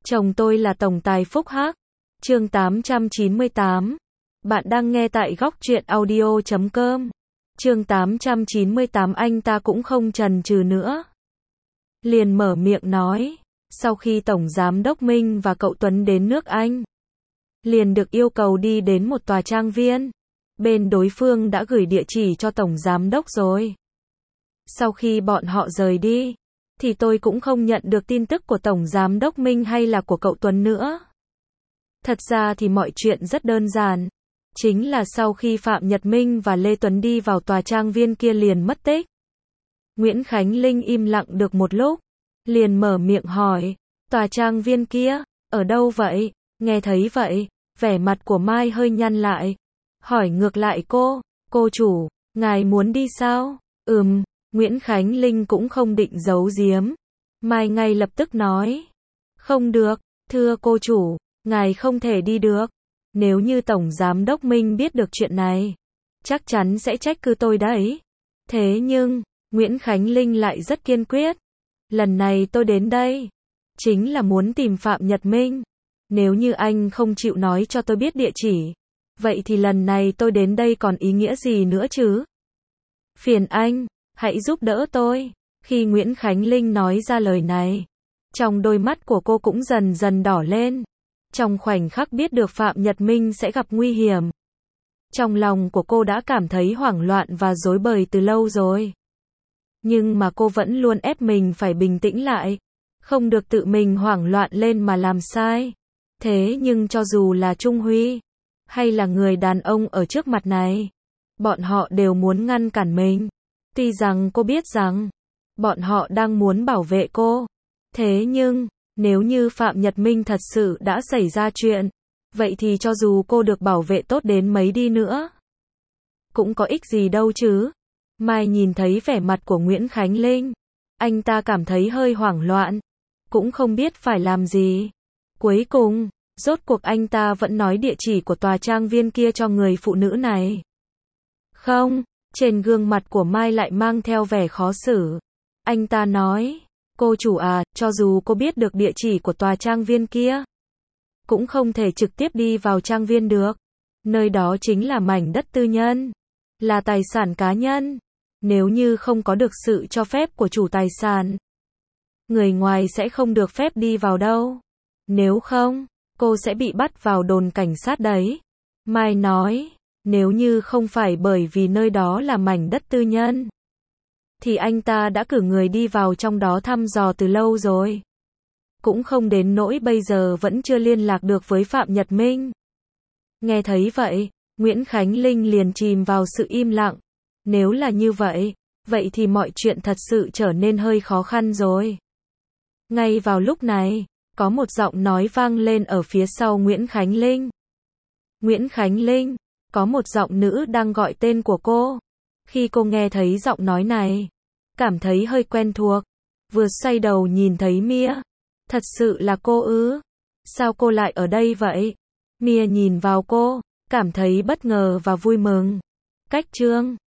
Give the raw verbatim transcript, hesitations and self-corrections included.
Chồng tôi là tổng tài Phúc Hắc. Chương tám trăm chín mươi tám. Bạn đang nghe tại góc truyện audio chấm com. Chương tám trăm chín mươi tám. Anh ta cũng không chần chừ nữa, liền mở miệng nói, sau khi Tổng Giám đốc Minh và cậu Tuấn đến nước Anh, liền được yêu cầu đi đến một tòa trang viên. Bên đối phương đã gửi địa chỉ cho Tổng Giám đốc rồi. Sau khi bọn họ rời đi, thì tôi cũng không nhận được tin tức của Tổng Giám đốc Minh hay là của cậu Tuấn nữa. Thật ra thì mọi chuyện rất đơn giản. Chính là sau khi Phạm Nhật Minh và Lê Tuấn đi vào tòa trang viên kia liền mất tích. Nguyễn Khánh Linh im lặng được một lúc, liền mở miệng hỏi, tòa trang viên kia, ở đâu vậy? Nghe thấy vậy, vẻ mặt của Mai hơi nhăn lại, hỏi ngược lại cô, cô chủ, ngài muốn đi sao? Ừm, Nguyễn Khánh Linh cũng không định giấu giếm. Mai ngay lập tức nói, không được, thưa cô chủ, ngài không thể đi được. Nếu như Tổng Giám đốc Minh biết được chuyện này, chắc chắn sẽ trách cứ tôi đấy. Thế nhưng, Nguyễn Khánh Linh lại rất kiên quyết. Lần này tôi đến đây, chính là muốn tìm Phạm Nhật Minh. Nếu như anh không chịu nói cho tôi biết địa chỉ, vậy thì lần này tôi đến đây còn ý nghĩa gì nữa chứ? Phiền anh, hãy giúp đỡ tôi. Khi Nguyễn Khánh Linh nói ra lời này, trong đôi mắt của cô cũng dần dần đỏ lên. Trong khoảnh khắc biết được Phạm Nhật Minh sẽ gặp nguy hiểm, trong lòng của cô đã cảm thấy hoảng loạn và rối bời từ lâu rồi. Nhưng mà cô vẫn luôn ép mình phải bình tĩnh lại, không được tự mình hoảng loạn lên mà làm sai. Thế nhưng cho dù là Trung Huy, hay là người đàn ông ở trước mặt này, bọn họ đều muốn ngăn cản mình. Tuy rằng cô biết rằng, bọn họ đang muốn bảo vệ cô. Thế nhưng, nếu như Phạm Nhật Minh thật sự đã xảy ra chuyện, vậy thì cho dù cô được bảo vệ tốt đến mấy đi nữa, cũng có ích gì đâu chứ. Mai nhìn thấy vẻ mặt của Nguyễn Khánh Linh, anh ta cảm thấy hơi hoảng loạn, cũng không biết phải làm gì. Cuối cùng, rốt cuộc anh ta vẫn nói địa chỉ của tòa trang viên kia cho người phụ nữ này. Không, trên gương mặt của Mai lại mang theo vẻ khó xử. Anh ta nói, cô chủ à, cho dù cô biết được địa chỉ của tòa trang viên kia, cũng không thể trực tiếp đi vào trang viên được. Nơi đó chính là mảnh đất tư nhân, là tài sản cá nhân. Nếu như không có được sự cho phép của chủ tài sản, người ngoài sẽ không được phép đi vào đâu. Nếu không, cô sẽ bị bắt vào đồn cảnh sát đấy. Mai nói, nếu như không phải bởi vì nơi đó là mảnh đất tư nhân, thì anh ta đã cử người đi vào trong đó thăm dò từ lâu rồi. Cũng không đến nỗi bây giờ vẫn chưa liên lạc được với Phạm Nhật Minh. Nghe thấy vậy, Nguyễn Khánh Linh liền chìm vào sự im lặng. Nếu là như vậy, vậy thì mọi chuyện thật sự trở nên hơi khó khăn rồi. Ngay vào lúc này, có một giọng nói vang lên ở phía sau Nguyễn Khánh Linh. Nguyễn Khánh Linh, có một giọng nữ đang gọi tên của cô. Khi cô nghe thấy giọng nói này, cảm thấy hơi quen thuộc, vừa xoay đầu nhìn thấy Mia. Thật sự là cô ư? Sao cô lại ở đây vậy? Mia nhìn vào cô, cảm thấy bất ngờ và vui mừng. Cách chương